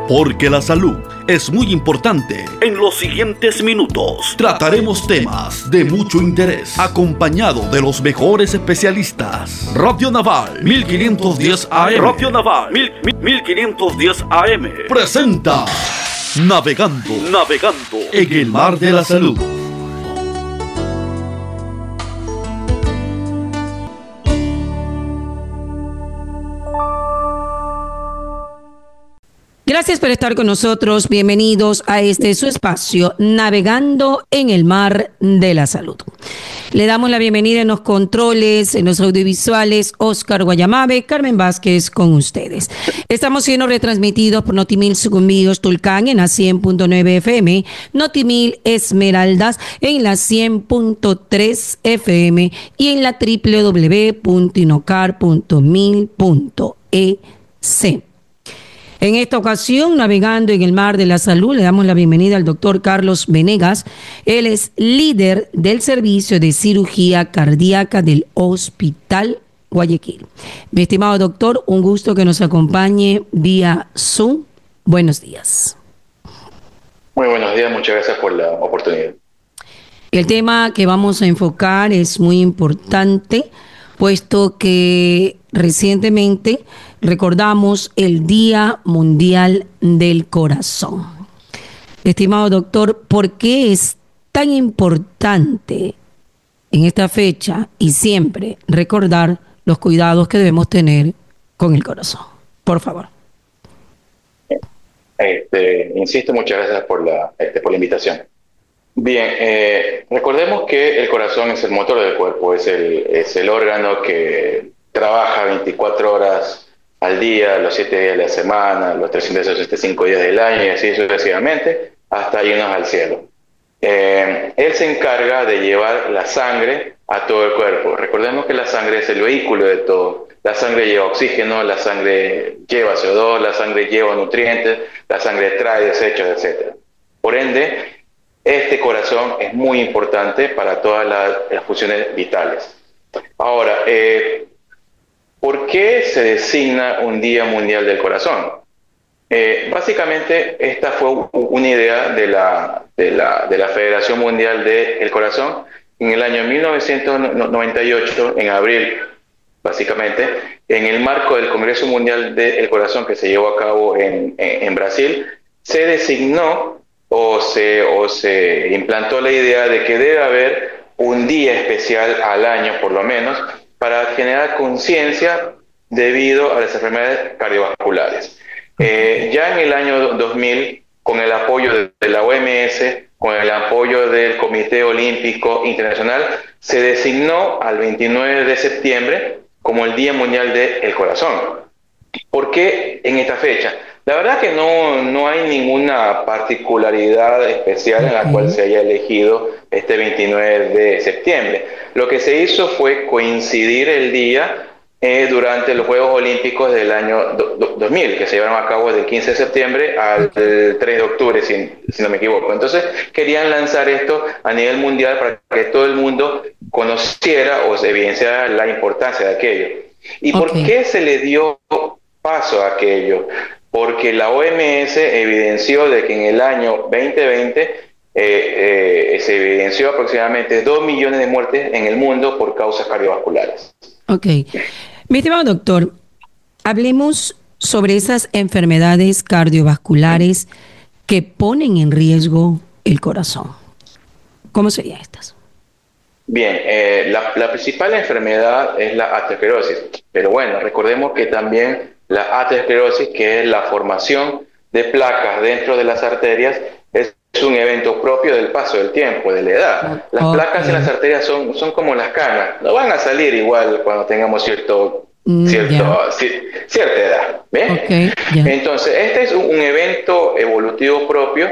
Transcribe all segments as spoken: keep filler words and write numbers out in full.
Porque la salud es muy importante. En los siguientes minutos trataremos temas de mucho interés, acompañado de los mejores especialistas. Radio Naval mil quinientos diez A M. Radio Naval mil quinientos diez A M presenta Navegando, navegando en el mar de la salud. Gracias por estar con nosotros. Bienvenidos a este su espacio, Navegando en el Mar de la Salud. Le damos la bienvenida en los controles, en los audiovisuales, Oscar Guayamabe, Carmen Vázquez con ustedes. Estamos siendo retransmitidos por Notimil Sucumbíos Tulcán en la cien punto nueve F M, Notimil Esmeraldas en la cien punto tres F M y en la doble u doble u doble u punto inocar punto mil punto e ce. En esta ocasión, navegando en el mar de la salud, le damos la bienvenida al doctor Carlos Venegas. Él es líder del servicio de cirugía cardíaca del Hospital Guayaquil. Mi estimado doctor, un gusto que nos acompañe vía Zoom. Buenos días. Muy buenos días, muchas gracias por la oportunidad. El tema que vamos a enfocar es muy importante, puesto que recientemente recordamos el Día Mundial del Corazón. Estimado doctor, ¿por qué es tan importante en esta fecha y siempre recordar los cuidados que debemos tener con el corazón? Por favor. Este, insisto, muchas gracias por la, este, por la invitación. Bien, eh, recordemos que el corazón es el motor del cuerpo, es el, es el órgano que trabaja veinticuatro horas al día, los siete días de la semana, los trescientos sesenta y cinco días del año y así sucesivamente, hasta irnos al cielo. Eh, él se encarga de llevar la sangre a todo el cuerpo. Recordemos que la sangre es el vehículo de todo. La sangre lleva oxígeno, la sangre lleva C O dos, la sangre lleva nutrientes, la sangre trae desechos, etcétera. Por ende, este corazón es muy importante para todas las, las funciones vitales. Ahora, eh, ¿por qué se designa un Día Mundial del Corazón? Eh, básicamente, esta fue una idea de la, de la, de la Federación Mundial del Corazón en el año mil novecientos noventa y ocho, en abril, básicamente, en el marco del Congreso Mundial del Corazón que se llevó a cabo en, en, en Brasil, se designó o se, o se implantó la idea de que debe haber un día especial al año, por lo menos, para generar conciencia debido a las enfermedades cardiovasculares. Eh, ya en el año dos mil, con el apoyo de, de la O M S, con el apoyo del Comité Olímpico Internacional, se designó al veintinueve de septiembre como el Día Mundial del Corazón. ¿Por qué en esta fecha? La verdad que no, no hay ninguna particularidad especial en la cual se haya elegido este veintinueve de septiembre. Lo que se hizo fue coincidir el día eh, durante los Juegos Olímpicos del año do, do, dos mil, que se llevaron a cabo del quince de septiembre al tres de octubre, si, si no me equivoco. Entonces querían lanzar esto a nivel mundial para que todo el mundo conociera o se evidenciara la importancia de aquello. ¿Y okay. por qué se le dio paso a aquello? Porque la O M S evidenció de que en el año veinte veinte eh, eh, se evidenció aproximadamente dos millones de muertes en el mundo por causas cardiovasculares. Ok. Mi estimado doctor, hablemos sobre esas enfermedades cardiovasculares que ponen en riesgo el corazón. ¿Cómo serían estas? Bien, eh, la, la principal enfermedad es la aterosclerosis, pero bueno, recordemos que también la aterosclerosis, que es la formación de placas dentro de las arterias, es un evento propio del paso del tiempo, de la edad. Las okay. placas en las arterias son, son como las canas, no van a salir igual cuando tengamos cierto, mm, cierto, yeah. ci- cierta edad. ¿Bien? Okay, yeah. Entonces, este es un, un evento evolutivo propio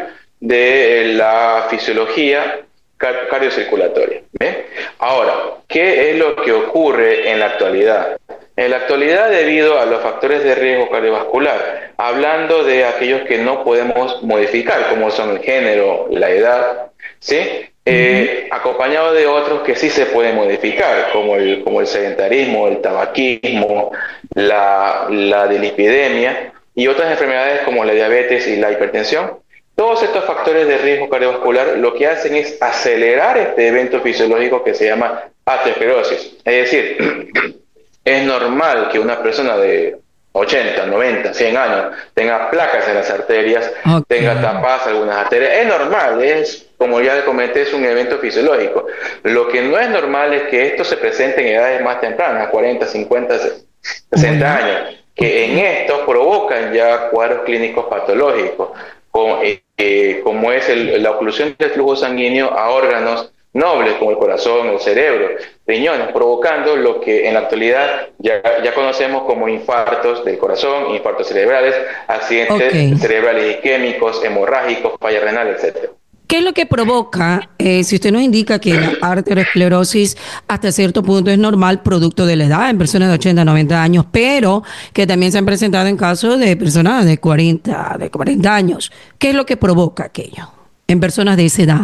de la fisiología car- cardiocirculatoria. ¿Bien? Ahora, ¿qué es lo que ocurre en la actualidad? En la actualidad, debido a los factores de riesgo cardiovascular, hablando de aquellos que no podemos modificar, como son el género, la edad, ¿sí? Eh, uh-huh. Acompañado de otros que sí se pueden modificar, como el, como el sedentarismo, el tabaquismo, la, la dislipidemia, y otras enfermedades como la diabetes y la hipertensión. Todos estos factores de riesgo cardiovascular lo que hacen es acelerar este evento fisiológico que se llama aterosclerosis. Es decir, es normal que una persona de ochenta, noventa, cien años tenga placas en las arterias, okay, tenga tapadas algunas arterias. Es normal, es, como ya le comenté, es un evento fisiológico. Lo que no es normal es que esto se presente en edades más tempranas, cuarenta, cincuenta, sesenta años, que en esto provocan ya cuadros clínicos patológicos, como, eh, como es el, la oclusión del flujo sanguíneo a órganos nobles como el corazón, el cerebro, riñones, provocando lo que en la actualidad ya, ya conocemos como infartos del corazón, infartos cerebrales, accidentes okay. cerebrales isquémicos, hemorrágicos, falla renal, etcétera. ¿Qué es lo que provoca, eh, si usted nos indica que la arteriosclerosis hasta cierto punto es normal, producto de la edad, en personas de ochenta, noventa años, pero que también se han presentado en casos de personas de cuarenta, de cuarenta años? ¿Qué es lo que provoca aquello en personas de esa edad?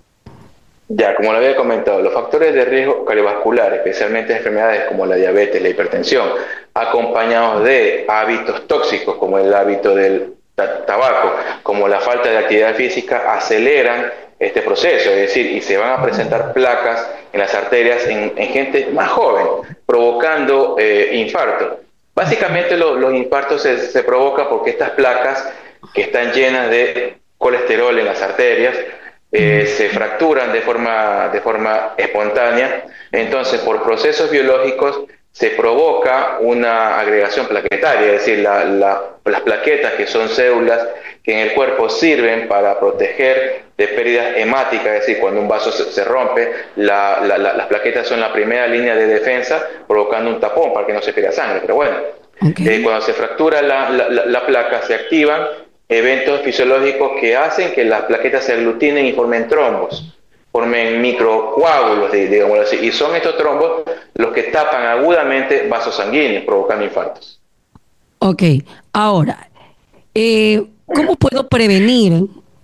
Ya, como lo había comentado, los factores de riesgo cardiovascular, especialmente enfermedades como la diabetes, la hipertensión, acompañados de hábitos tóxicos como el hábito del tabaco, como la falta de actividad física, aceleran este proceso, es decir, y se van a presentar placas en las arterias en, en gente más joven, provocando eh, infarto. Básicamente lo, los infartos se, se provocan porque estas placas que están llenas de colesterol en las arterias, Eh, se fracturan de forma, de forma espontánea. Entonces, por procesos biológicos se provoca una agregación plaquetaria, es decir, la, la, las plaquetas, que son células que en el cuerpo sirven para proteger de pérdidas hemáticas, es decir, cuando un vaso se, se rompe, la, la, la, las plaquetas son la primera línea de defensa, provocando un tapón para que no se pierda sangre. Pero bueno, okay. eh, cuando se fractura la, la, la, la placa, se activan eventos fisiológicos que hacen que las plaquetas se aglutinen y formen trombos, formen microcoágulos, digamos así, y son estos trombos los que tapan agudamente vasos sanguíneos, provocando infartos. Ok, ahora, eh, ¿cómo puedo prevenir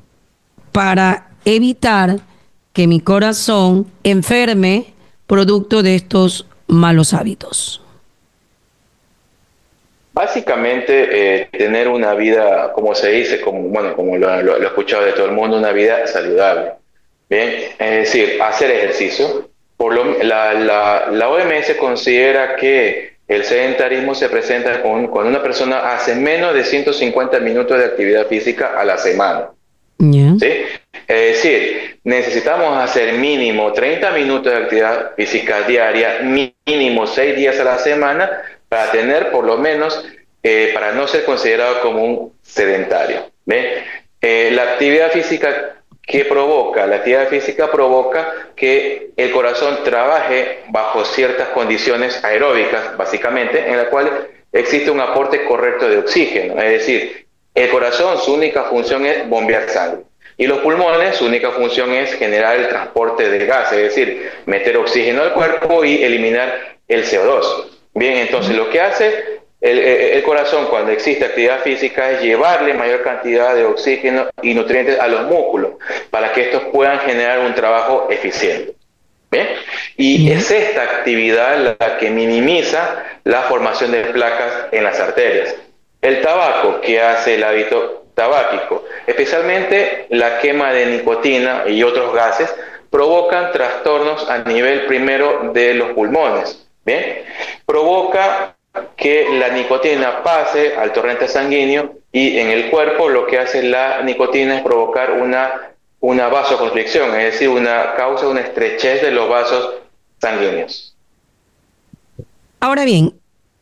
para evitar que mi corazón enferme producto de estos malos hábitos? Básicamente, eh, tener una vida, como se dice, como, bueno, como lo, lo, lo he escuchado de todo el mundo, una vida saludable. Bien, es decir, hacer ejercicio. Por lo, la, la, la O M S considera que el sedentarismo se presenta con, cuando una persona hace menos de ciento cincuenta minutos de actividad física a la semana. Yeah. ¿Sí? Es decir, necesitamos hacer mínimo treinta minutos de actividad física diaria, mínimo seis días a la semana, para tener por lo menos, eh, para no ser considerado como un sedentario. ¿Ve? Eh, la actividad física que provoca, la actividad física provoca que el corazón trabaje bajo ciertas condiciones aeróbicas, básicamente, en la cual existe un aporte correcto de oxígeno. Es decir, el corazón, su única función es bombear sangre. Y los pulmones, su única función es generar el transporte del gas, es decir, meter oxígeno al cuerpo y eliminar el C O dos. Bien, entonces lo que hace el, el corazón cuando existe actividad física es llevarle mayor cantidad de oxígeno y nutrientes a los músculos para que estos puedan generar un trabajo eficiente. ¿Bien? Y es esta actividad la que minimiza la formación de placas en las arterias. El tabaco, que hace el hábito tabáquico, especialmente la quema de nicotina y otros gases, provocan trastornos a nivel primero de los pulmones. Bien, provoca que la nicotina pase al torrente sanguíneo y en el cuerpo lo que hace la nicotina es provocar una, una vasoconstricción, es decir, una causa una estrechez de los vasos sanguíneos. Ahora bien,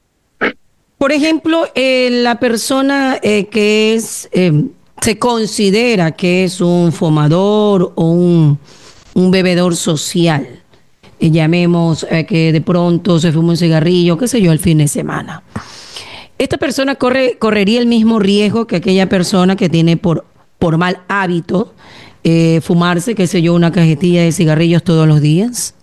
por ejemplo, eh, la persona eh, que es eh, se considera que es un fumador o un, un bebedor social, y llamemos eh, que de pronto se fuma un cigarrillo, qué sé yo, el fin de semana. Esta persona corre, correría el mismo riesgo que aquella persona que tiene por, por mal hábito eh, fumarse, qué sé yo, una cajetilla de cigarrillos todos los días.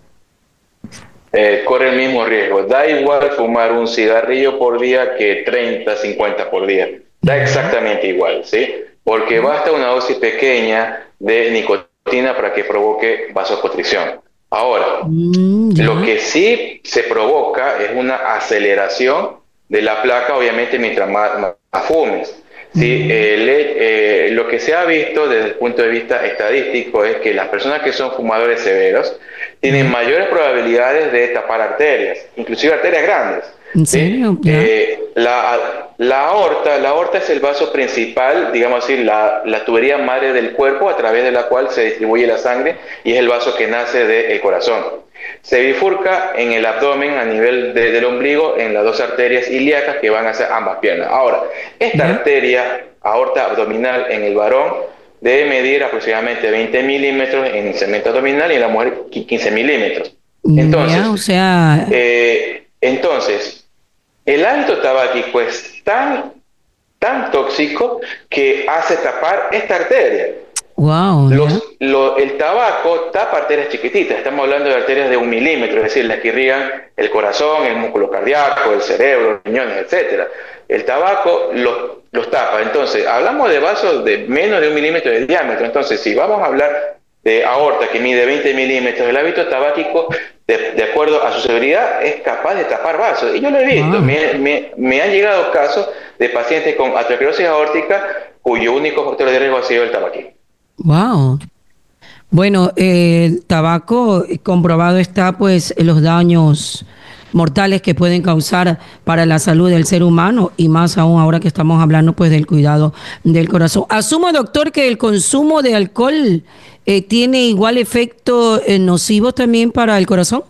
Eh, corre el mismo riesgo. Da igual fumar un cigarrillo por día que treinta, cincuenta por día. Da exactamente igual, ¿sí? Porque basta una dosis pequeña de nicotina para que provoque vasoconstricción. Ahora, mm, lo que sí se provoca es una aceleración de la placa, obviamente mientras más, a fumes. Sí, eh, le- eh, lo que se ha visto desde el punto de vista estadístico es que las personas que son fumadores severos tienen mayores probabilidades de tapar arterias, inclusive arterias grandes. ¿En ¿Sí? serio? Ya. Eh, la, la aorta, la aorta es el vaso principal, digamos así, la, la tubería madre del cuerpo a través de la cual se distribuye la sangre y es el vaso que nace del corazón. Se bifurca en el abdomen a nivel de, del ombligo en las dos arterias ilíacas que van hacia ambas piernas. Ahora, esta Ya. arteria, aorta abdominal en el varón, debe medir aproximadamente veinte milímetros en el segmento abdominal y en la mujer quince milímetros. Entonces, Ya, o sea, eh, entonces, el hábito tabáquico es tan, tan tóxico que hace tapar esta arteria. wow, ya. Los, lo- el tabaco tapa arterias chiquititas, estamos hablando de arterias de un milímetro, es decir, las que irrigan el corazón, el músculo cardíaco, el cerebro, los riñones, etcétera. El tabaco los, los tapa. Entonces, hablamos de vasos de menos de un milímetro de diámetro. Entonces, si vamos a hablar de aorta que mide veinte milímetros, el hábito tabáquico, de, de acuerdo a su severidad, es capaz de tapar vasos. Y yo lo he visto, Wow. me, me, me han llegado casos de pacientes con aterosclerosis aórtica cuyo único factor de riesgo ha sido el tabaquismo. Wow. Bueno, eh, el tabaco, eh, comprobado está, pues, los daños mortales que pueden causar para la salud del ser humano y más aún ahora que estamos hablando, pues, del cuidado del corazón. Asumo, doctor, que el consumo de alcohol eh, tiene igual efecto eh, nocivo también para el corazón,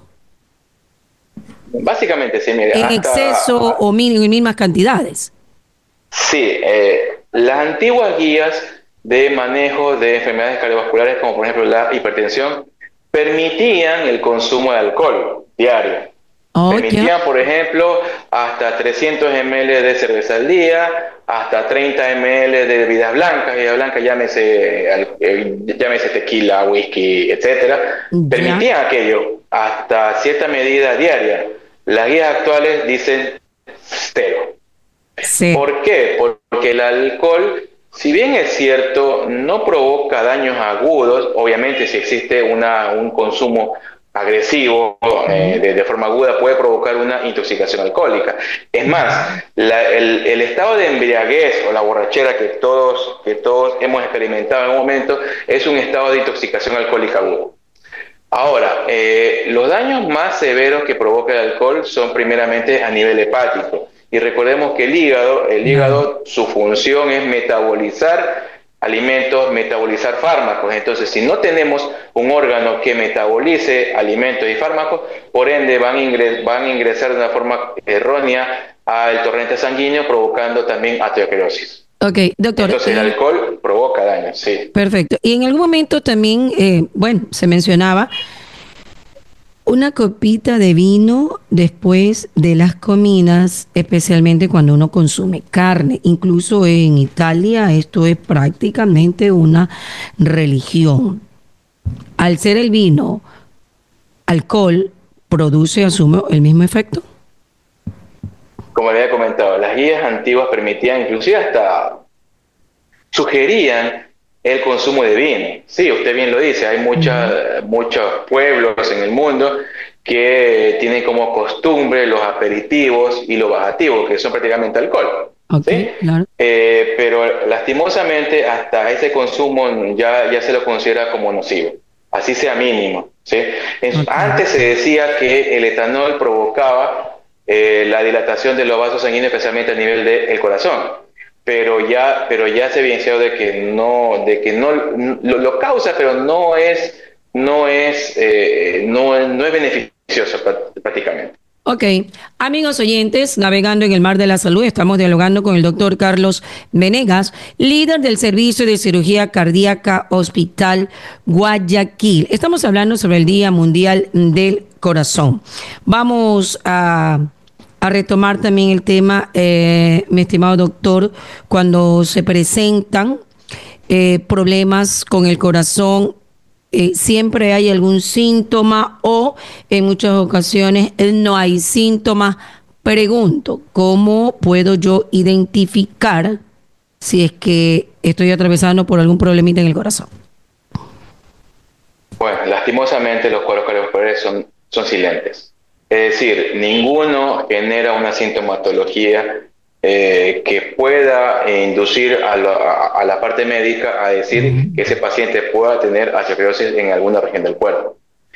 Básicamente, sí, mire, en hasta, exceso o mínimo, en mínimas cantidades. sí, eh, las antiguas guías de manejo de enfermedades cardiovasculares, como por ejemplo la hipertensión, permitían el consumo de alcohol diario. Oh, ya. Permitían, por ejemplo, hasta trescientos mililitros de cerveza al día, hasta treinta mililitros de bebidas blancas, bebidas blancas, llámese, al- eh, llámese tequila, whisky, etcétera. Ya. Permitían aquello hasta cierta medida diaria. Las guías actuales dicen cero. Sí. ¿Por qué? Porque el alcohol, si bien es cierto, no provoca daños agudos, obviamente si existe una, un consumo agresivo eh, de, de forma aguda puede provocar una intoxicación alcohólica. Es más, la- el, el estado de embriaguez o la borrachera que todos, que todos hemos experimentado en un momento es un estado de intoxicación alcohólica agudo. Ahora, eh, los daños más severos que provoca el alcohol son primeramente a nivel hepático. Y recordemos que el hígado, el hígado, su función es metabolizar alimentos, metabolizar fármacos. Entonces, si no tenemos un órgano que metabolice alimentos y fármacos, por ende van a, ingres, van a ingresar de una forma errónea al torrente sanguíneo, provocando también aterosclerosis. Ok, doctor. Entonces, el eh, alcohol provoca daño, sí. Perfecto. Y en algún momento también, eh, bueno, se mencionaba una copita de vino después de las comidas, especialmente cuando uno consume carne. Incluso en Italia esto es prácticamente una religión. Al ser el vino alcohol, produce, asumo, el mismo efecto. Como le había comentado, las guías antiguas permitían, inclusive hasta sugerían el consumo de vino. Sí, usted bien lo dice, hay mucha, muchos pueblos en el mundo que tienen como costumbre los aperitivos y los bajativos, que son prácticamente alcohol. Ok, ¿Sí? claro. Eh, pero lastimosamente hasta ese consumo ya, ya se lo considera como nocivo, así sea mínimo. ¿Sí? En- Ok. Antes se decía que el etanol provocaba eh, la dilatación de los vasos sanguíneos, especialmente a nivel del corazón, pero ya, pero ya se ha evidenciado de que no, de que no lo, lo causa, pero no es, no es, eh, no, no es beneficioso prá- prácticamente. Ok, amigos oyentes, navegando en el mar de la salud, estamos dialogando con el doctor Carlos Venegas, líder del Servicio de Cirugía Cardíaca Hospital Guayaquil. Estamos hablando sobre el Día Mundial del Corazón. Vamos a, a retomar también el tema, eh, mi estimado doctor, cuando se presentan eh, problemas con el corazón. Eh, siempre hay algún síntoma o en muchas ocasiones eh, no hay síntomas. Pregunto, ¿cómo puedo yo identificar si es que estoy atravesando por algún problemita en el corazón? Bueno, lastimosamente los cuadros cardiovasculares son, son silentes. Es decir, ninguno genera una sintomatología eh, que pueda eh, inducir a la, a, a la parte médica a decir uh-huh. que ese paciente pueda tener aterosclerosis en alguna región del cuerpo.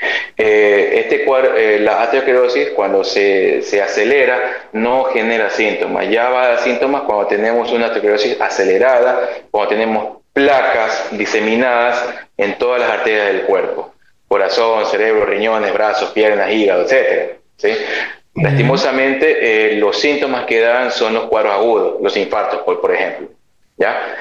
Eh, este eh, la aterosclerosis, cuando se, se acelera, no genera síntomas. Ya va a dar síntomas cuando tenemos una aterosclerosis acelerada, cuando tenemos placas diseminadas en todas las arterias del cuerpo: corazón, cerebro, riñones, brazos, piernas, hígado, etcétera, ¿sí? Uh-huh. Lastimosamente, eh, los síntomas que dan son los cuadros agudos, los infartos, por, por ejemplo. ¿Ya?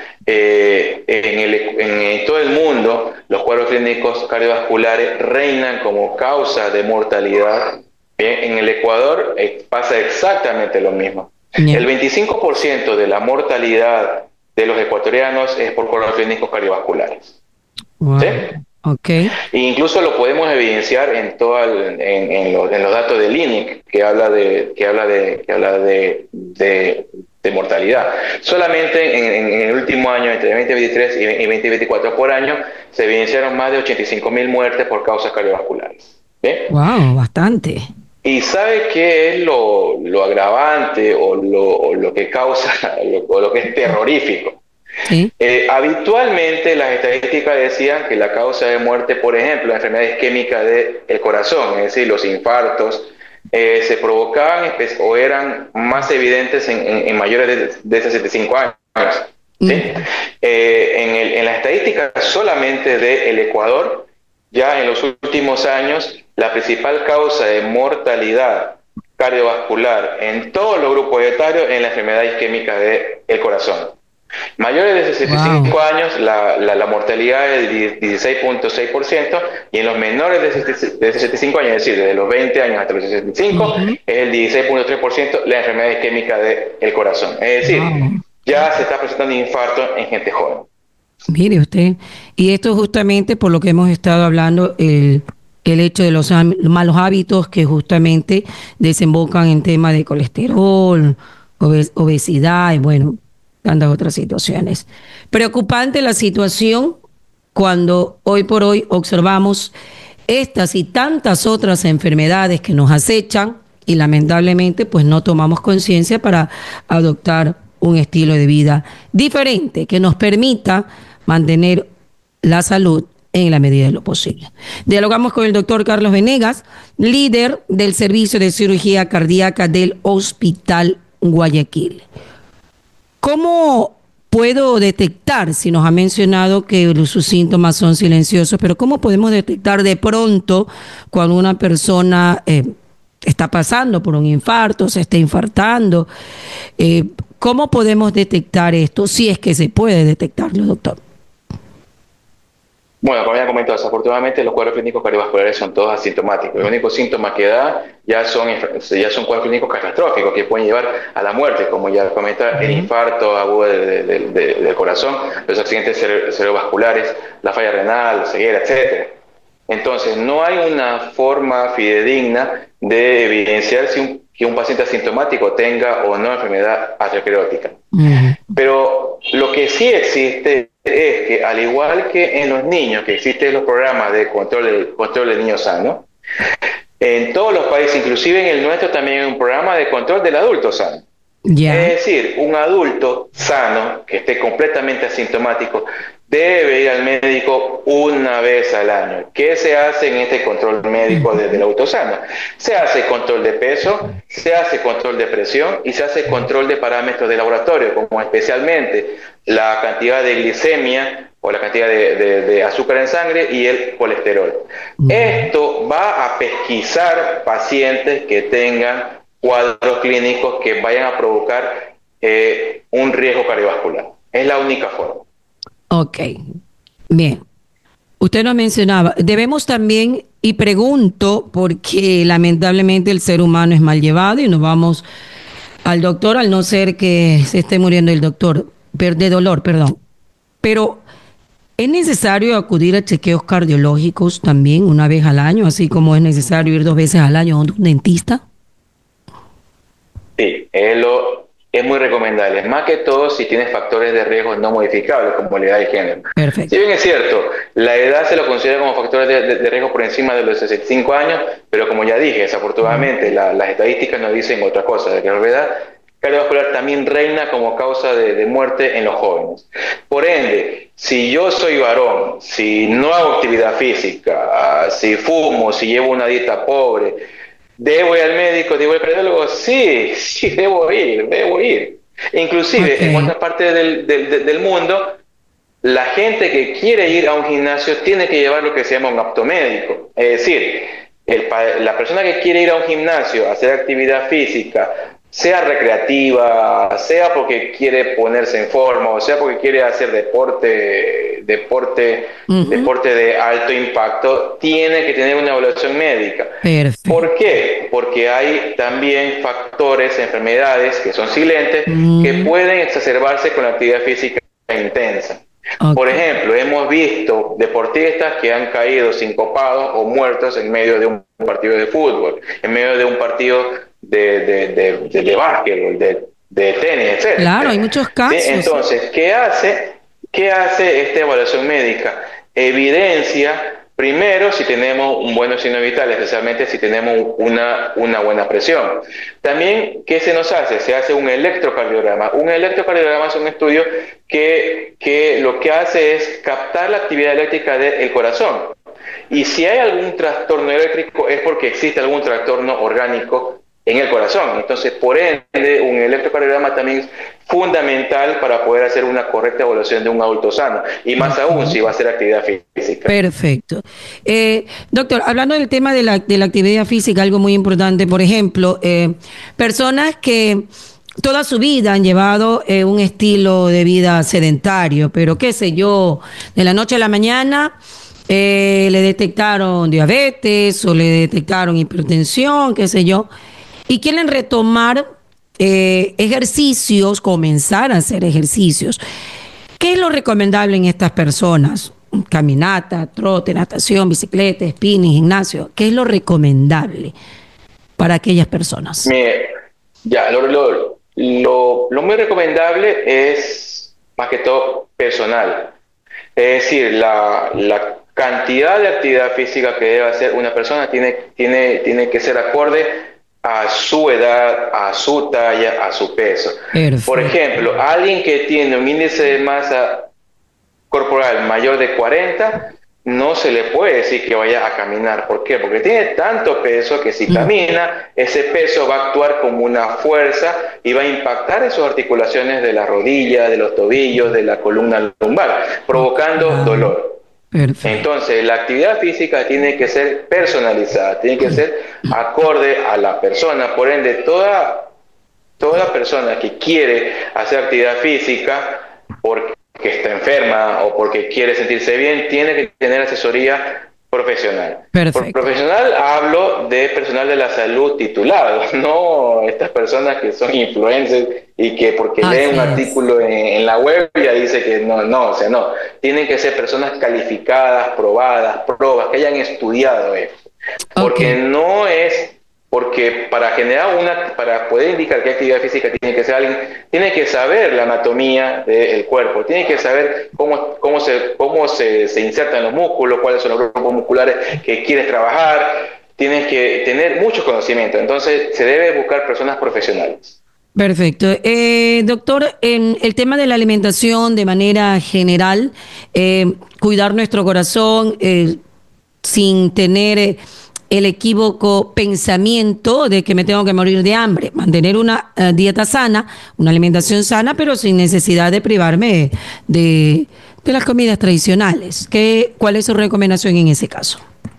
Eh, en, el, en, en todo el mundo, los cuadros clínicos cardiovasculares reinan como causa de mortalidad. Bien, en el Ecuador eh, pasa exactamente lo mismo. Yeah. El veinticinco por ciento de la mortalidad de los ecuatorianos es por cuadros clínicos cardiovasculares. Wow. ¿Sí? Okay. E incluso lo podemos evidenciar en, todo el, en, en, los, en los datos del I N I C, que habla de que habla de que habla de, de, de mortalidad. Solamente en, en el último año, entre veinte veintitrés y veinte veinticuatro por año, se evidenciaron más de ochenta y cinco mil muertes por causas cardiovasculares. ¿Bien? Wow, bastante. ¿Y sabe qué es lo, lo agravante o lo, o lo que causa, lo, o lo que es terrorífico? ¿Sí? Eh, habitualmente las estadísticas decían que la causa de muerte, por ejemplo, la enfermedad isquémica del corazón, es decir, los infartos, eh, se provocaban o eran más evidentes en, en, en mayores de, de sesenta y cinco años. ¿Sí? Mm. Eh, en, el, en la estadística solamente del Ecuador, ya en los últimos años, la principal causa de mortalidad cardiovascular en todos los grupos etarios es la enfermedad isquémica del corazón. Mayores de sesenta y cinco wow. años, la, la, la mortalidad es de dieciséis punto seis por ciento, y en los menores de sesenta y cinco años, es decir, desde los veinte años hasta los sesenta y cinco, uh-huh. es el dieciséis punto tres por ciento la enfermedad isquémica del corazón. Es decir, wow. ya se está presentando infarto en gente joven. Mire usted, y esto justamente por lo que hemos estado hablando, el, el hecho de los malos hábitos que justamente desembocan en temas de colesterol, obes, obesidad y bueno, tantas otras situaciones. Preocupante la situación cuando hoy por hoy observamos estas y tantas otras enfermedades que nos acechan y lamentablemente pues no tomamos conciencia para adoptar un estilo de vida diferente que nos permita mantener la salud en la medida de lo posible. Dialogamos con el doctor Carlos Venegas, líder del Servicio de Cirugía Cardíaca del Hospital Guayaquil. ¿Cómo puedo detectar, si nos ha mencionado que sus síntomas son silenciosos, pero cómo podemos detectar de pronto cuando una persona eh, está pasando por un infarto, se está infartando? Eh, ¿Cómo podemos detectar esto, si es que se puede detectarlo, doctor? Bueno, como ya comentó, desafortunadamente los cuadros clínicos cardiovasculares son todos asintomáticos. El único síntoma que da ya son, ya son cuadros clínicos catastróficos que pueden llevar a la muerte, como ya comenta, el infarto agudo de, de, de, del corazón, los accidentes cere cerebrovasculares, la falla renal, la ceguera, etcétera. Entonces, no hay una forma fidedigna de evidenciar si un, que un paciente asintomático tenga o no enfermedad aterosclerótica. Uh-huh. Pero lo que sí existe es que, al igual que en los niños, que existen los programas de control de, control de niños sanos, en todos los países, inclusive en el nuestro, también hay un programa de control del adulto sano. Yeah. Es decir, un adulto sano, que esté completamente asintomático, debe ir al médico una vez al año. ¿Qué se hace en este control médico de, del adulto sano? Se hace control de peso, se hace control de presión y se hace control de parámetros de laboratorio, como especialmente la cantidad de glicemia o la cantidad de, de, de azúcar en sangre y el colesterol. Uh-huh. Esto va a pesquisar pacientes que tengan cuadros clínicos que vayan a provocar eh, un riesgo cardiovascular. Es la única forma. Ok, bien. Usted nos mencionaba, debemos también, y pregunto, porque lamentablemente el ser humano es mal llevado y nos vamos al doctor, al no ser que se esté muriendo el doctor, de dolor, perdón. Pero, ¿es necesario acudir a chequeos cardiológicos también una vez al año, así como es necesario ir dos veces al año a un dentista? Sí, es, lo, es muy recomendable, más que todo si tienes factores de riesgo no modificables como la edad y género. Perfecto. Si bien es cierto, la edad se lo considera como factores de, de, de riesgo por encima de los sesenta y cinco años, pero como ya dije, desafortunadamente la, las estadísticas nos dicen otra cosa, de que la edad cardiovascular también reina como causa de, de muerte en los jóvenes. Por ende, si yo soy varón, si no hago actividad física, si fumo, si llevo una dieta pobre, ¿debo ir al médico? ¿Debo ir al cardiólogo? Sí, sí, debo ir, debo ir. Inclusive, okay. en otras partes del, del, del mundo, la gente que quiere ir a un gimnasio tiene que llevar lo que se llama un aptomédico. Es decir, el, la persona que quiere ir a un gimnasio a hacer actividad física, sea recreativa, sea porque quiere ponerse en forma, o sea porque quiere hacer deporte, deporte, uh-huh. deporte de alto impacto, tiene que tener una evaluación médica. Perfecto. ¿Por qué? Porque hay también factores, enfermedades que son silentes, uh-huh. que pueden exacerbarse con la actividad física intensa. Okay. Por ejemplo, hemos visto deportistas que han caído sincopados o muertos en medio de un partido de fútbol, en medio de un partido de, de, de, de, de básquetbol, de, de tenis, etcétera. Claro, hay muchos casos. ¿Sí? Entonces, ¿qué hace? ¿Qué hace esta evaluación médica? Evidencia, primero, si tenemos un buen signo vital, especialmente si tenemos una, una buena presión. También, ¿qué se nos hace? Se hace un electrocardiograma. Un electrocardiograma es un estudio que, que lo que hace es captar la actividad eléctrica del corazón. Y si hay algún trastorno eléctrico es porque existe algún trastorno orgánico en el corazón. Entonces, por ende, un electrocardiograma también es fundamental para poder hacer una correcta evaluación de un adulto sano, y más uh-huh. aún si va a hacer actividad física. Perfecto. Eh, doctor, hablando del tema de la, de la actividad física, algo muy importante, por ejemplo, eh, personas que toda su vida han llevado eh, un estilo de vida sedentario, pero qué sé yo, de la noche a la mañana eh, le detectaron diabetes o le detectaron hipertensión, qué sé yo, y quieren retomar eh, ejercicios, comenzar a hacer ejercicios. ¿Qué es lo recomendable en estas personas? Caminata, trote, natación, bicicleta, spinning, gimnasio. ¿Qué es lo recomendable para aquellas personas? Mire, ya, lo, lo, lo, lo muy recomendable es más que todo personal. Es decir, la, la cantidad de actividad física que debe hacer una persona tiene, tiene, tiene que ser acorde a su edad, a su talla, a su peso. Perfecto. Por ejemplo, alguien que tiene un índice de masa corporal mayor de cuarenta, no se le puede decir que vaya a caminar. ¿Por qué? Porque tiene tanto peso que si camina, ese peso va a actuar como una fuerza y va a impactar en sus articulaciones de la rodilla, de los tobillos, de la columna lumbar, provocando dolor. Perfecto. Entonces, la actividad física tiene que ser personalizada, tiene que ser acorde a la persona. Por ende, toda, toda persona que quiere hacer actividad física porque está enferma o porque quiere sentirse bien, tiene que tener asesoría profesional. Perfecto. Por profesional hablo de personal de la salud titulado, no estas personas que son influencers y que porque Así leen un es. artículo en, en la web ya dice que no, no, o sea, no. Tienen que ser personas calificadas, probadas, probas, que hayan estudiado esto. Porque okay. no es... Porque para generar una, para poder indicar qué actividad física tiene que ser alguien, tiene que saber la anatomía del cuerpo, tiene que saber cómo, cómo, se, cómo se, se insertan los músculos, cuáles son los grupos musculares que quieres trabajar, tienes que tener mucho conocimiento. Entonces se debe buscar personas profesionales. Perfecto. Eh, doctor, en el tema de la alimentación de manera general, eh, cuidar nuestro corazón eh, sin tener... Eh, el equívoco pensamiento de que me tengo que morir de hambre, mantener una uh, dieta sana, una alimentación sana, pero sin necesidad de privarme de, de las comidas tradicionales. ¿Qué, ¿Cuál es su recomendación en ese caso?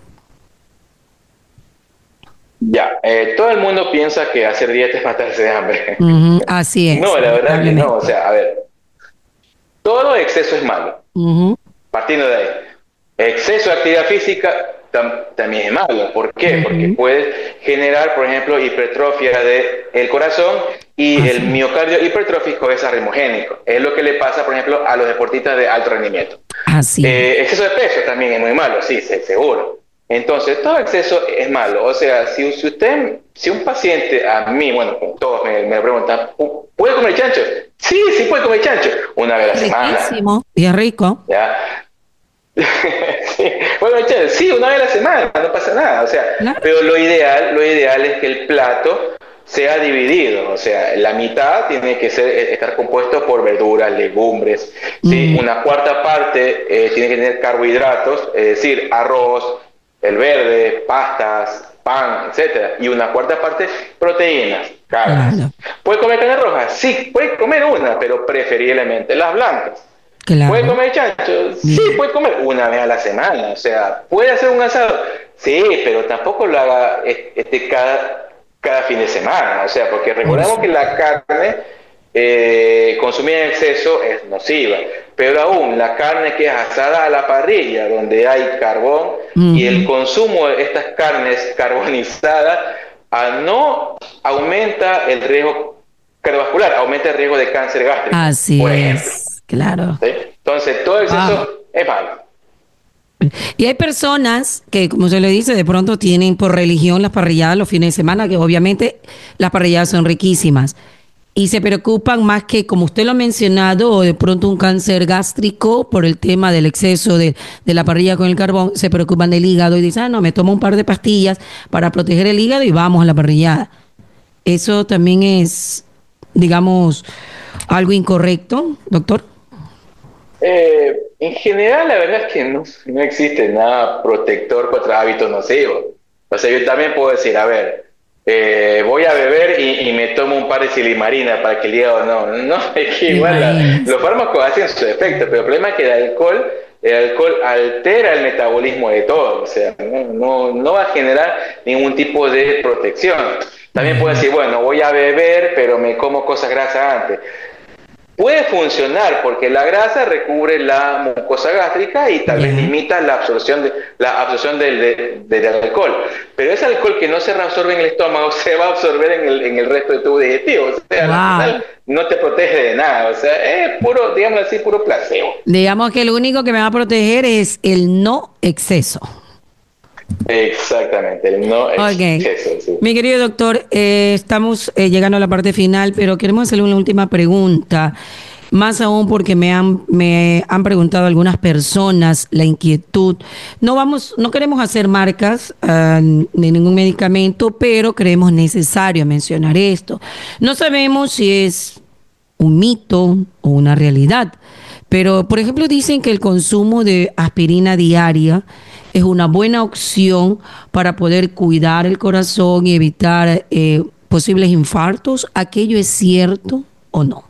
Ya, eh, todo el mundo piensa que hacer dieta es matarse de hambre. Uh-huh, así es. No, la verdad que no, o sea, a ver, todo exceso es malo, uh-huh. partiendo de ahí. Exceso de actividad física también es malo. ¿Por qué? Uh-huh. Porque puede generar, por ejemplo, hipertrofia del corazón y Así. el miocardio hipertrófico es arritmogénico. Es lo que le pasa, por ejemplo, a los deportistas de alto rendimiento. Así. Eh, exceso de peso también es muy malo, sí, seguro. Entonces, todo exceso es malo. O sea, si, si usted, si un paciente, a mí, bueno, todos me, me preguntan, ¿puede comer chancho? Sí, sí puede comer chancho. Una vez a la semana. Riquísimo. Y es rico. Ya. sí. Bueno, sí, una vez a la semana, no pasa nada, o sea, claro. pero lo ideal, lo ideal es que el plato sea dividido, o sea, la mitad tiene que ser, estar compuesto por verduras, legumbres, ¿sí? Mm. Una cuarta parte eh, tiene que tener carbohidratos, es decir, arroz, el verde, pastas, pan, etcétera, y una cuarta parte proteínas, carnes. Claro. ¿Puede comer carne roja? Sí, puede comer una, pero preferiblemente las blancas. Claro. ¿Puede comer chancho? Sí, mm. puede comer una vez a la semana, o sea, ¿puede hacer un asado? Sí, pero tampoco lo haga este, cada, cada fin de semana, o sea, porque recordemos que la carne eh, consumida en exceso es nociva, pero aún la carne que es asada a la parrilla, donde hay carbón, uh-huh. y el consumo de estas carnes carbonizadas a no aumenta el riesgo cardiovascular, aumenta el riesgo de cáncer gástrico. Así por ejemplo. Es, claro. ¿Sí? Entonces, todo exceso ah. es malo. Y hay personas que, como se le dice, de pronto tienen por religión las parrilladas los fines de semana, que obviamente las parrilladas son riquísimas. Y se preocupan más que, como usted lo ha mencionado, o de pronto un cáncer gástrico por el tema del exceso de, de la parrilla con el carbón, se preocupan del hígado y dicen, ah, no, me tomo un par de pastillas para proteger el hígado y vamos a la parrillada. Eso también es, digamos, algo incorrecto, doctor. Eh, en general, la verdad es que no, no existe nada protector contra hábitos nocivos. O sea, yo también puedo decir, a ver, eh, voy a beber y, y me tomo un par de silimarina para que el hígado no, no, es que igual la, los fármacos hacen su efecto, pero el problema es que el alcohol, el alcohol altera el metabolismo de todo, o sea, no, no, no va a generar ningún tipo de protección. También puedo decir, bueno, voy a beber, pero me como cosas grasas antes. Puede funcionar porque la grasa recubre la mucosa gástrica y tal vez limita la absorción, de, la absorción del, de, del alcohol. Pero ese alcohol que no se reabsorbe en el estómago se va a absorber en el, en el resto de tu digestivo. O sea, wow. al final no te protege de nada. O sea, es puro, digamos así, puro placebo. Digamos que lo único que me va a proteger es el no exceso. Exactamente, el no okay. exceso. Sí. Mi querido doctor, eh, estamos eh, llegando a la parte final, pero queremos hacerle una última pregunta, más aún porque me han me han preguntado algunas personas la inquietud. No vamos, no queremos hacer marcas uh, de ningún medicamento, pero creemos necesario mencionar esto. No sabemos si es un mito o una realidad, pero por ejemplo dicen que el consumo de aspirina diaria es una buena opción para poder cuidar el corazón y evitar eh, posibles infartos. ¿Aquello es cierto o no?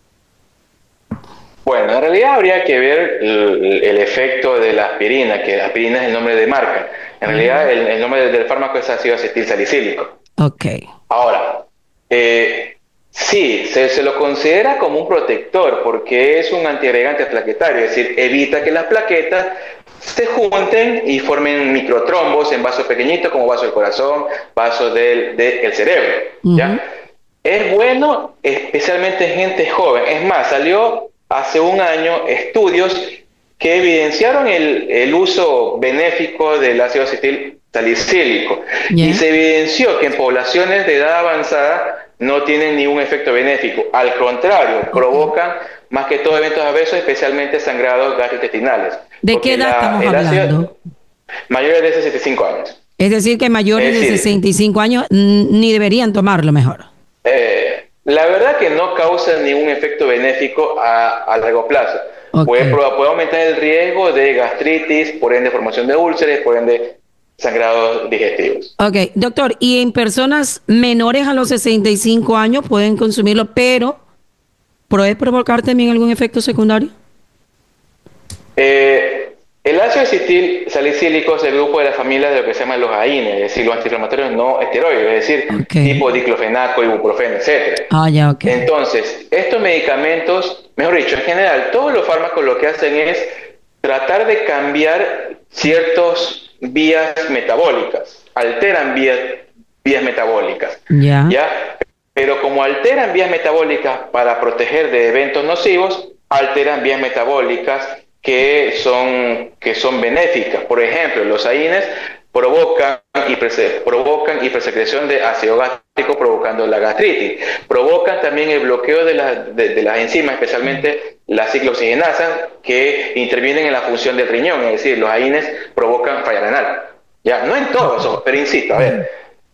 Bueno, en realidad habría que ver el, el efecto de la aspirina, que la aspirina es el nombre de marca. En realidad el, el nombre del fármaco es ácido acetilsalicílico. Ok. Ahora, eh, sí, se, se lo considera como un protector porque es un antiagregante plaquetario, es decir, evita que las plaquetas se junten y formen microtrombos en vasos pequeñitos como vasos del corazón, vasos del, del cerebro. Uh-huh. ¿Ya? Es bueno especialmente en gente joven. Es más, salió hace un año estudios que evidenciaron el, el uso benéfico del ácido acetilsalicílico. Yeah. Y se evidenció que en poblaciones de edad avanzada no tienen ningún efecto benéfico. Al contrario, okay. provocan más que todo eventos adversos, especialmente sangrados gastrointestinales. ¿De qué edad la, estamos hablando? Mayores de sesenta y cinco años. Es decir, que mayores decir, de sesenta y cinco años ni deberían tomarlo mejor. Eh, la verdad que no causa ningún efecto benéfico a, a largo plazo. Okay. Puede, puede aumentar el riesgo de gastritis, por ende formación de úlceras, por ende sangrados digestivos. Ok, doctor, ¿y en personas menores a los sesenta y cinco años pueden consumirlo, pero puede provocar también algún efecto secundario? Eh, el ácido acetilsalicílico es el grupo de la familia de lo que se llaman los A I N E, es decir, los antiinflamatorios no esteroides, es decir, okay. tipo diclofenaco, ibuprofeno, etcétera. Ah, ya, ok. Entonces, estos medicamentos, mejor dicho, en general, todos los fármacos lo que hacen es tratar de cambiar ciertas vías metabólicas, alteran vías, vías metabólicas, yeah. ¿ya? Pero como alteran vías metabólicas para proteger de eventos nocivos, alteran vías metabólicas que son, que son benéficas. Por ejemplo, los A I N Es provocan, provocan hipersecreción de ácido gástrico, provocando la gastritis. Provocan también el bloqueo de, la, de, de las enzimas, especialmente la ciclooxigenasa, que intervienen en la función del riñón. Es decir, los A I N Es provocan falla renal. Ya, no en todos, pero insisto, a ver,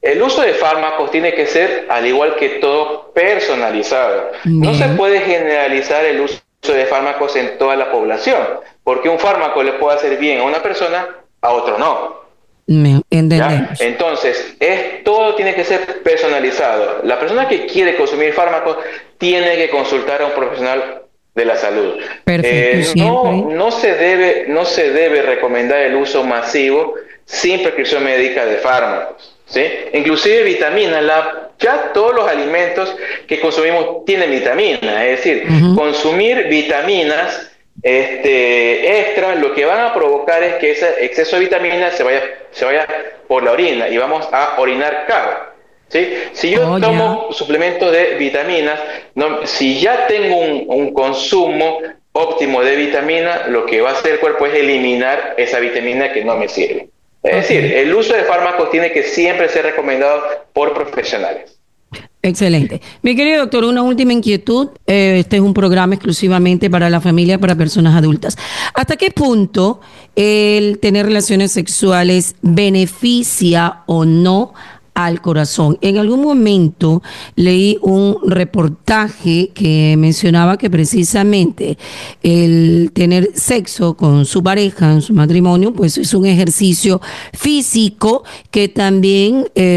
El uso de fármacos tiene que ser, al igual que todo, personalizado. Bien. No se puede generalizar el uso de fármacos en toda la población, porque un fármaco le puede hacer bien a una persona, a otro no. ¿Ya? Entonces, es, todo tiene que ser personalizado. La persona que quiere consumir fármacos tiene que consultar a un profesional de la salud. Perfecto, eh, no, no, se debe, no se debe recomendar el uso masivo sin prescripción médica de fármacos. ¿Sí? Inclusive vitaminas, la, ya todos los alimentos que consumimos tienen vitaminas, es decir, uh-huh. consumir vitaminas este, extra lo que van a provocar es que ese exceso de vitaminas se vaya, se vaya por la orina y vamos a orinar caro. ¿Sí? Si yo oh, tomo yeah. suplementos de vitaminas, no, si ya tengo un, un consumo óptimo de vitamina, lo que va a hacer el cuerpo es eliminar esa vitamina que no me sirve. Es decir, el uso de fármacos tiene que siempre ser recomendado por profesionales. Excelente. Mi querido doctor, una última inquietud. Eh, este es un programa exclusivamente para la familia, para personas adultas. ¿Hasta qué punto el tener relaciones sexuales beneficia o no al corazón? En algún momento leí un reportaje que mencionaba que precisamente el tener sexo con su pareja en su matrimonio pues es un ejercicio físico que también eh,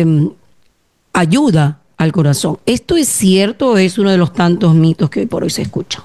ayuda al corazón. ¿Esto es cierto o es uno de los tantos mitos que hoy por hoy se escuchan?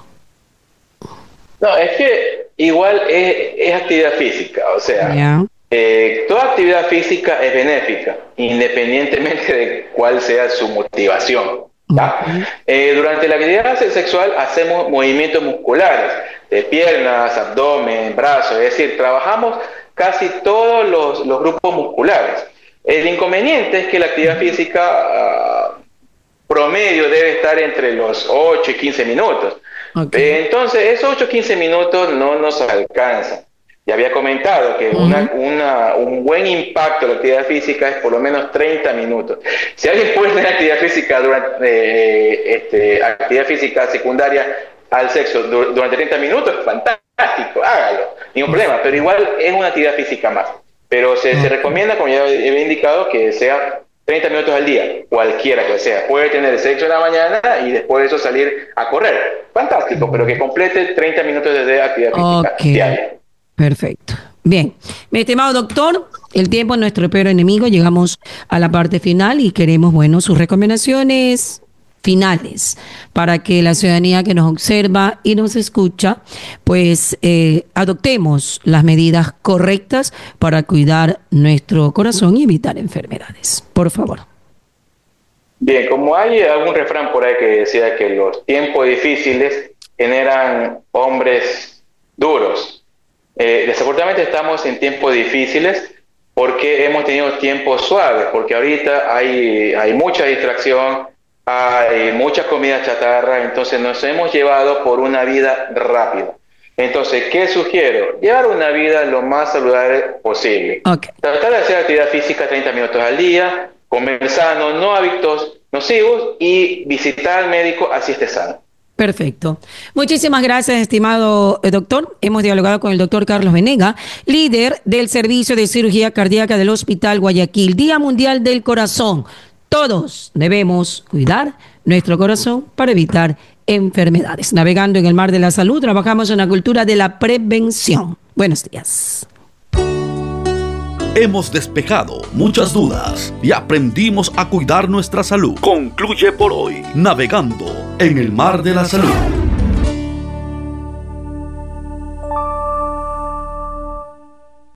No, es que igual es, es actividad física, o sea... Yeah. Eh, toda actividad física es benéfica, independientemente de cuál sea su motivación. Uh-huh. Eh, durante la actividad sexual hacemos movimientos musculares, de piernas, abdomen, brazos, es decir, trabajamos casi todos los, los grupos musculares. El inconveniente es que la actividad física uh, promedio debe estar entre los ocho y quince minutos. Okay. Eh, entonces, esos ocho a quince minutos no nos alcanzan. Ya había comentado que uh-huh. una, una, un buen impacto de la actividad física es por lo menos treinta minutos. Si alguien puede tener actividad física durante eh, este, actividad física secundaria al sexo du- durante treinta minutos, fantástico, hágalo, ningún problema, pero igual es una actividad física más. Pero se, uh-huh. se recomienda, como ya he indicado, que sea treinta minutos al día, cualquiera que sea. Puede tener sexo en la mañana y después de eso salir a correr. Fantástico, pero que complete treinta minutos de actividad física okay. diaria. Perfecto. Bien, mi estimado doctor, el tiempo es nuestro peor enemigo. Llegamos a la parte final y queremos, bueno, sus recomendaciones finales para que la ciudadanía que nos observa y nos escucha, pues eh, adoptemos las medidas correctas para cuidar nuestro corazón y evitar enfermedades. Por favor. Bien, como hay algún refrán por ahí que decía que los tiempos difíciles generan hombres duros. Eh, desafortunadamente estamos en tiempos difíciles porque hemos tenido tiempos suaves, porque ahorita hay, hay mucha distracción, hay mucha comida chatarra, entonces nos hemos llevado por una vida rápida. Entonces, ¿qué sugiero? Llevar una vida lo más saludable posible. Okay. Tratar de hacer actividad física treinta minutos al día, comer sano, no hábitos nocivos y visitar al médico así esté sano. Perfecto. Muchísimas gracias, estimado doctor. Hemos dialogado con el doctor Carlos Venega, líder del Servicio de Cirugía Cardíaca del Hospital Guayaquil. Día Mundial del Corazón. Todos debemos cuidar nuestro corazón para evitar enfermedades. Navegando en el mar de la salud, trabajamos en la cultura de la prevención. Buenos días. Hemos despejado muchas dudas y aprendimos a cuidar nuestra salud. Concluye por hoy Navegando en el Mar de la Salud.